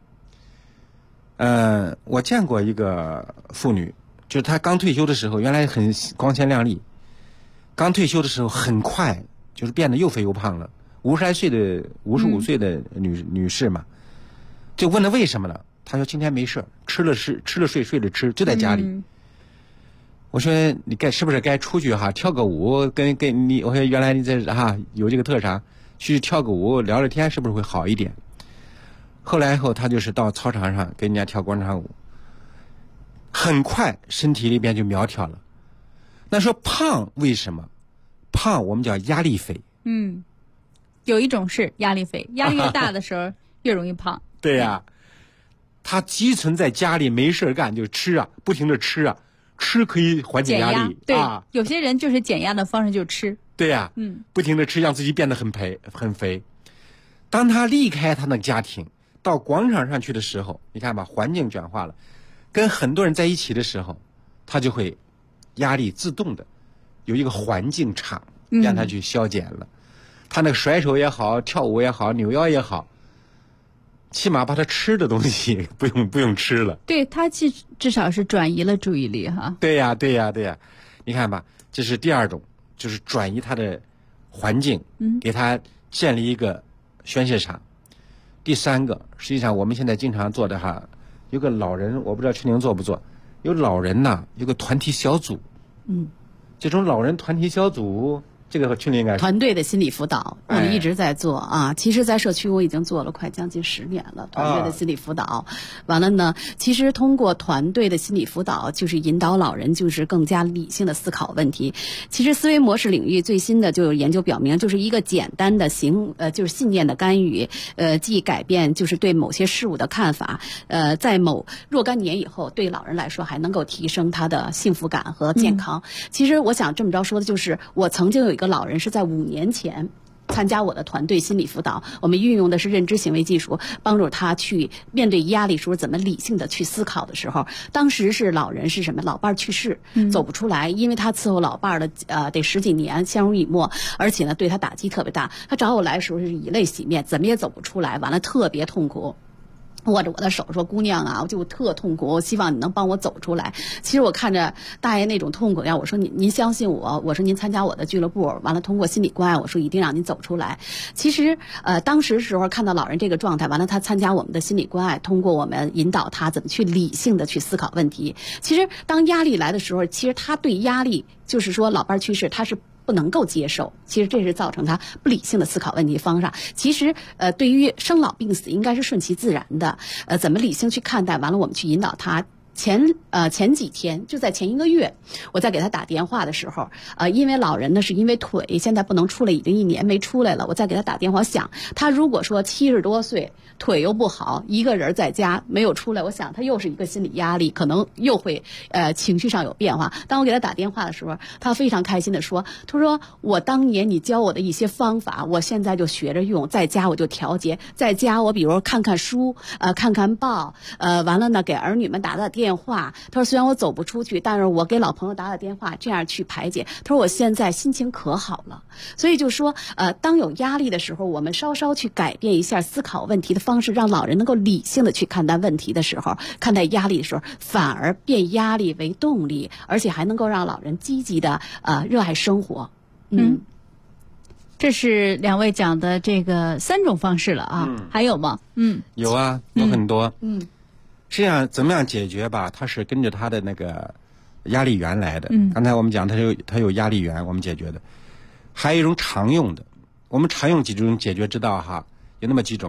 我见过一个妇女，就是她刚退休的时候，原来很光鲜亮丽，刚退休的时候很快就是变得又肥又胖了。55岁的女士嘛，就问她为什么了？她说今天没事，吃了睡，睡了吃，就在家里。我说你是不是该出去哈跳个舞，跟你，我说原来你在有这个特长，去跳个舞聊聊天，是不是会好一点？后来以后，他就是到操场上跟人家跳广场舞，很快身体里边就苗条了。那说胖为什么？胖我们叫压力肥。 有一种是压力肥，压力越大的时候越容易胖。 对呀，他积存在家里没事干就吃啊，不停的吃啊，吃可以缓解压力。 对，有些人就是减压的方式就是吃。 对呀，不停的吃，让自己变得很肥。当他离开他的家庭，到广场上去的时候，你看吧，环境转化了，跟很多人在一起的时候，他就会压力自动的有一个环境场让他去消减了。他那个甩手也好，跳舞也好，扭腰也好，起码把他吃的东西不用吃了。 对，他至少是转移了注意力哈。 对呀，你看吧，这是第二种，就是转移他的环境，给他建立一个宣泄场。第三个，实际上我们现在经常做的有个老人，我不知道春宁做不做，有老人呐，有个团体小组，这种老人团体小组，这个春宁应该团队的心理辅导，我们一直在做啊。其实，在社区我已经做了快将近10年了，团队的心理辅导。完了呢，其实通过团队的心理辅导，就是引导老人就是更加理性的思考问题。其实思维模式领域最新的就有研究表明，就是一个简单的就是信念的干预，既改变就是对某些事物的看法，在某若干年以后，对老人来说还能够提升他的幸福感和健康。其实我想这么着说的就是，我曾经有一个老人是在5年前参加我的团队心理辅导，我们运用的是认知行为技术，帮助他去面对压力时候怎么理性的去思考的时候，当时是老人是什么？老伴去世，走不出来，因为他伺候老伴的得10几年，相濡以沫，而且呢对他打击特别大。他找我来的时候是以泪洗面，怎么也走不出来，完了特别痛苦。握着我的手说：“姑娘啊，我就特痛苦，我希望你能帮我走出来。”其实我看着大爷那种痛苦呀，我说您相信我，我说您参加我的俱乐部，完了通过心理关爱，我说一定让您走出来。其实当时时候看到老人这个状态，完了他参加我们的心理关爱，通过我们引导他怎么去理性的去思考问题。其实当压力来的时候，其实他对压力就是说老伴去世，他是不能够接受，其实这是造成他不理性的思考问题方向。其实对于生老病死应该是顺其自然的，怎么理性去看待，完了我们去引导他。前几天就在前1个月，我在给他打电话的时候，因为老人呢是因为腿现在不能出来，已经1年没出来了，我在给他打电话，想他如果说70多岁，腿又不好，一个人在家没有出来，我想他又是一个心理压力，可能又会情绪上有变化。当我给他打电话的时候，他非常开心的说，他说我当年你教我的一些方法，我现在就学着用，在家我就调节，在家我比如看看书，看看报，完了呢给儿女们打打电话。他说虽然我走不出去，但是我给老朋友打打电话，这样去排解。他说我现在心情可好了。所以就说当有压力的时候，我们稍稍去改变一下思考问题的方式，让老人能够理性的去看待问题的时候，看待压力的时候，反而变压力为动力，而且还能够让老人积极的热爱生活。 这是2位讲的这个3种方式了啊，还有吗？ 有啊，有很多。实际上怎么样解决吧，它是跟着他的那个压力源来的。刚才我们讲它有压力源，我们解决的。还有一种常用的，我们常用几种解决之道哈，有那么几种。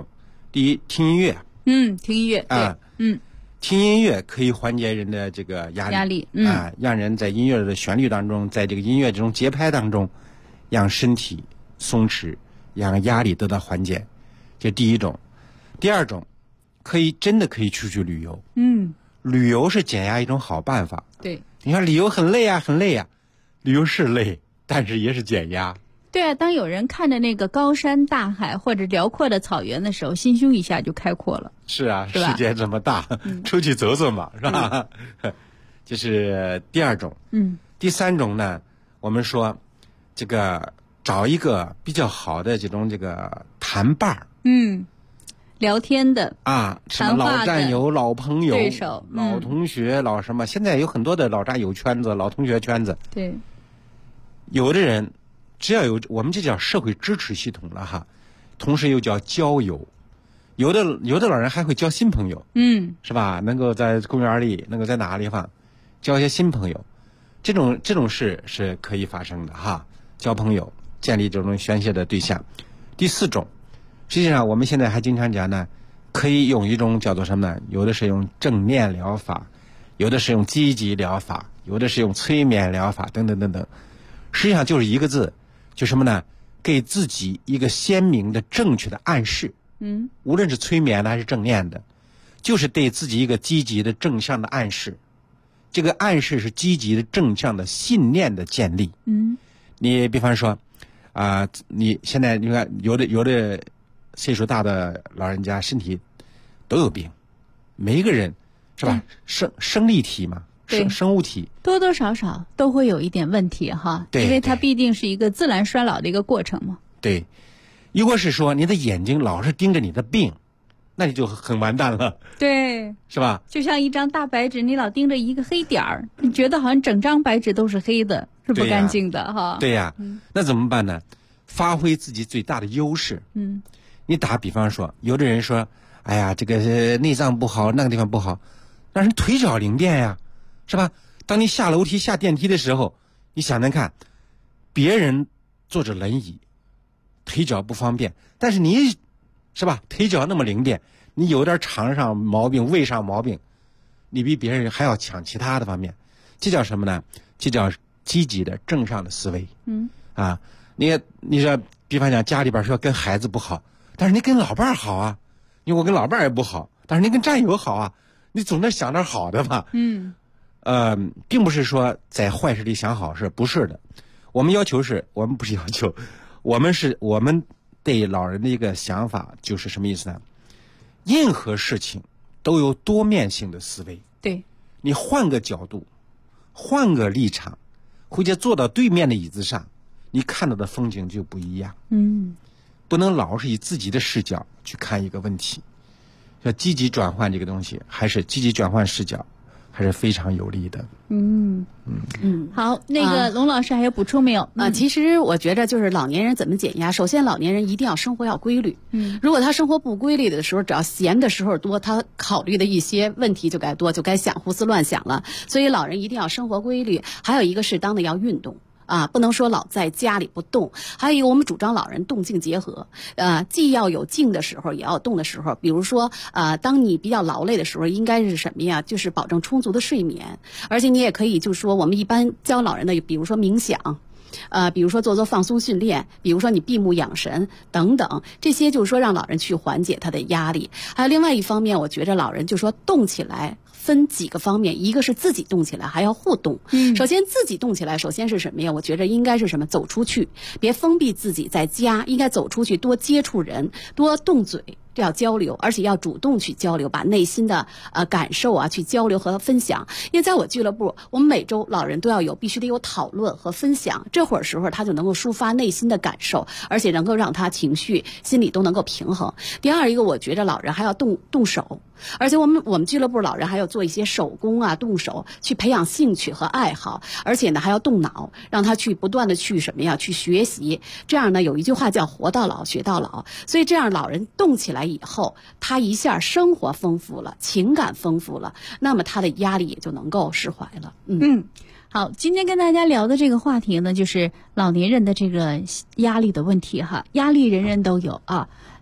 第一，听音乐。 听音乐啊， 听音乐可以缓解人的这个压力啊，让人在音乐的旋律当中，在这个音乐这种节拍当中，让身体松弛，让压力得到缓解。这第一种。第二种，真的可以出去旅游。旅游是减压一种好办法。 对， 你看旅游很累啊，旅游是累，但是也是减压。 对啊，当有人看着那个高山大海或者辽阔的草原的时候，心胸一下就开阔了。 是啊，世界这么大，出去走走嘛，是吧？这是第二种。第三种呢，我们说这个找一个比较好的这个谈伴儿。 聊天的啊，什么老战友、老朋友、 对手、 老同学、老什么，现在有很多的老战友圈子、老同学圈子。 对， 有的人只要有，我们这叫社会支持系统了哈，同时又叫交友。有的老人还会交新朋友，是吧？能够在公园里，能够在哪个地方交一些新朋友，这种事是可以发生的哈。交朋友，建立这种宣泄的对象。第四种。实际上我们现在还经常讲呢，可以用一种叫做什么呢？有的是用正念疗法，有的是用积极疗法，有的是用催眠疗法等等等等。实际上就是一个字，就什么呢？给自己一个鲜明的正确的暗示。无论是催眠的还是正念的，就是对自己一个积极的正向的暗示。这个暗示是积极的正向的信念的建立。你比方说你现在你看有的岁数大的老人家身体都有病，每一个人是吧？生理体嘛，生物体多多少少都会有一点问题哈，因为它必定是一个自然衰老的一个过程嘛。 对，如果是说你的眼睛老是盯着你的病，那你就很完蛋了。 对， 是吧？ 就像一张大白纸，你老盯着一个黑点儿，你觉得好像整张白纸都是黑的，是不干净的哈。 对呀，那怎么办呢？发挥自己最大的优势。你打比方说，有的人说，哎呀，这个内脏不好，那个地方不好，但是腿脚灵便呀，是吧？当你下楼梯、下电梯的时候，你想想看，别人坐着轮椅，腿脚不方便，但是你，是吧？腿脚那么灵便，你有点肠上毛病、胃上毛病，你比别人还要强其他的方面，这叫什么呢？这叫积极的正向的思维。你说，比方讲家里边说跟孩子不好。但是你跟老伴儿好啊，因为我跟老伴儿也不好，但是你跟战友好啊，你总得想点好的吧。并不是说在坏事里想好事，不是的。我们不是要求，我们对老人的一个想法就是什么意思呢？任何事情都有多面性的思维。 对， 你换个角度，换个立场，回家坐到对面的椅子上，你看到的风景就不一样。不能老是以自己的视角去看一个问题，要积极转换这个东西，还是积极转换视角，还是非常有利的。 好，那个龙老师还有补充没有？ 其实我觉得就是老年人怎么减压，首先老年人一定要生活要规律。如果他生活不规律的时候，只要闲的时候多，他考虑的一些问题就该多，就该想胡思乱想了。所以老人一定要生活规律，还有一个适当的要运动。不能说老在家里不动。还有一个，我们主张老人动静结合，既要有静的时候，也要有动的时候。比如说，当你比较劳累的时候，应该是什么呀？就是保证充足的睡眠，而且你也可以就是说，我们一般教老人的，比如说冥想。比如说做放松训练，比如说你闭目养神等等，这些就是说让老人去缓解他的压力。还有另外一方面，我觉得老人就说动起来分几个方面，一个是自己动起来，还要互动。首先自己动起来，首先是什么呀？我觉得应该是什么？走出去，别封闭自己在家，应该走出去，多接触人，多动嘴。要交流，而且要主动去交流，把内心的感受去交流和分享。因为在我俱乐部，我们每周老人都必须得有讨论和分享，这会儿时候他就能够抒发内心的感受，而且能够让他情绪心理都能够平衡。第二一个，我觉得老人还要动手，而且我们俱乐部老人还要做一些手工动手，去培养兴趣和爱好，而且呢还要动脑，让他去不断的去什么呀？去学习。这样呢有一句话叫活到老学到老，所以这样老人动起来以后，他一下生活丰富了，情感丰富了，那么他的压力也就能够释怀了。 好，今天跟大家聊的这个话题呢，就是老年人的这个压力的问题哈。压力人人都有啊，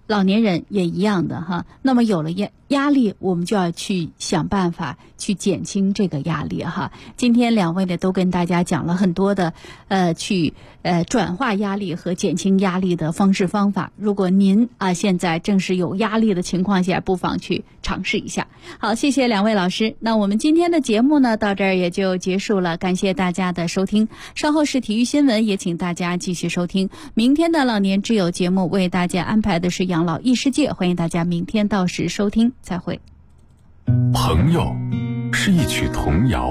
老年人也一样的哈。那么有了压力，我们就要去想办法去减轻这个压力哈。今天两位呢都跟大家讲了很多的去转化压力和减轻压力的方式方法。如果您现在正是有压力的情况下，不妨去尝试一下。好，谢谢两位老师。那我们今天的节目呢到这儿也就结束了，感谢大家的收听。稍后是体育新闻，也请大家继续收听。明天的老年之友节目为大家安排的是养老异世界，欢迎大家明天到时收听，再会。 朋友是一曲童谣，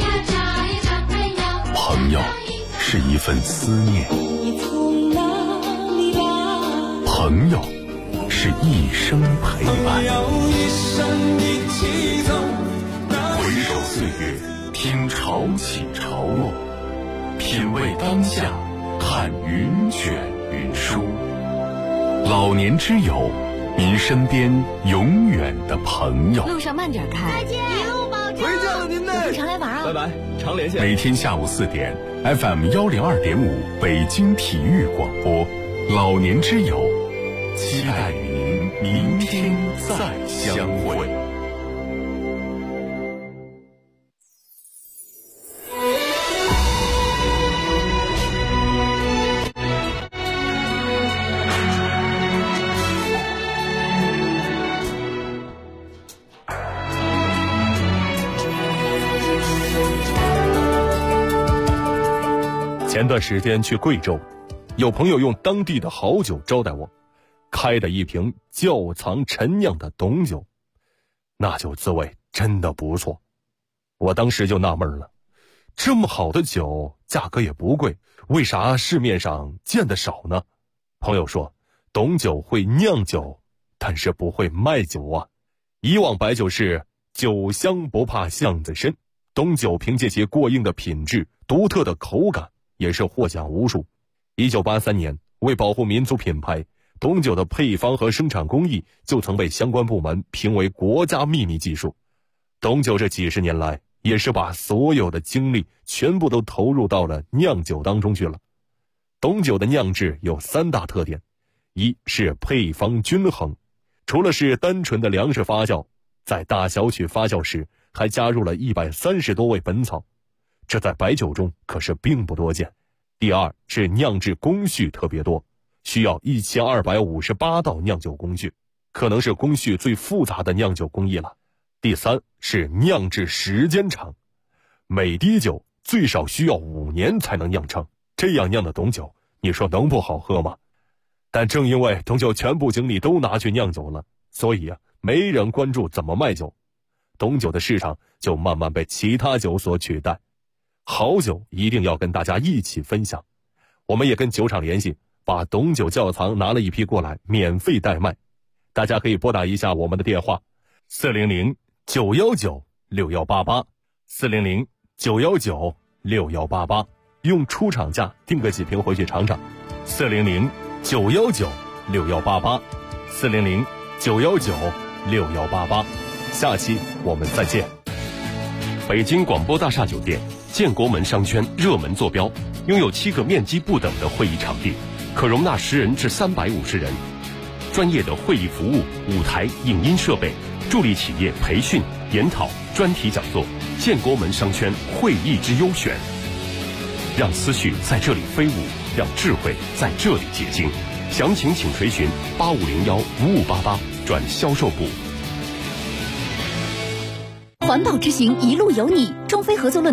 朋友是一份思念，朋友是一生陪伴。回首岁月，听潮起潮落，品味当下，看云卷云舒。老年之友，您身边永远的朋友。 路上慢点开， 再见，一路保重。 回见了您呢， 有空常来玩啊！ 拜拜，常连线。 每天下午4点 ，FM 102.5北京体育广播，老年之友，期待与您明天再相会。 前段时间去贵州，有朋友用当地的好酒招待我，开的一瓶窖藏陈酿的董酒，那酒滋味真的不错。我当时就纳闷了，这么好的酒价格也不贵，为啥市面上见得少呢？朋友说，董酒会酿酒，但是不会卖酒啊。以往白酒是酒香不怕巷子深，董酒凭借其过硬的品质、独特的口感，也是获奖无数。1983年，为保护民族品牌，董酒的配方和生产工艺就曾被相关部门评为国家秘密技术。董酒这几十年来，也是把所有的精力全部都投入到了酿酒当中去了。董酒的酿制有3大特点，一是配方均衡，除了是单纯的粮食发酵，在大小曲发酵时还加入了130多味本草，这在白酒中可是并不多见。第二是酿制工序特别多，需要1258道酿酒工序，可能是工序最复杂的酿酒工艺了。第三是酿制时间长，每滴酒最少需要5年才能酿成，这样酿的董酒，你说能不好喝吗？但正因为董酒全部精力都拿去酿酒了，所以没人关注怎么卖酒，董酒的市场就慢慢被其他酒所取代。好酒一定要跟大家一起分享，我们也跟酒厂联系，把董酒窖藏拿了一批过来，免费代卖。大家可以拨打一下我们的电话400-919-6188 400-919-6188，用出厂价订个几瓶回去尝尝。400-919-6188 400-919-6188，下期我们再见。 北京广播大厦酒店建国门商圈热门坐标，拥有7个面积不等的会议场地，可容纳10人至350人，专业的会议服务、舞台、影音设备，助力企业培训、研讨、专题讲座。建国门商圈会议之优选，让思绪在这里飞舞，让智慧在这里结晶。详情请垂询8501-5588转销售部。 环保之行，一路有你。中非合作论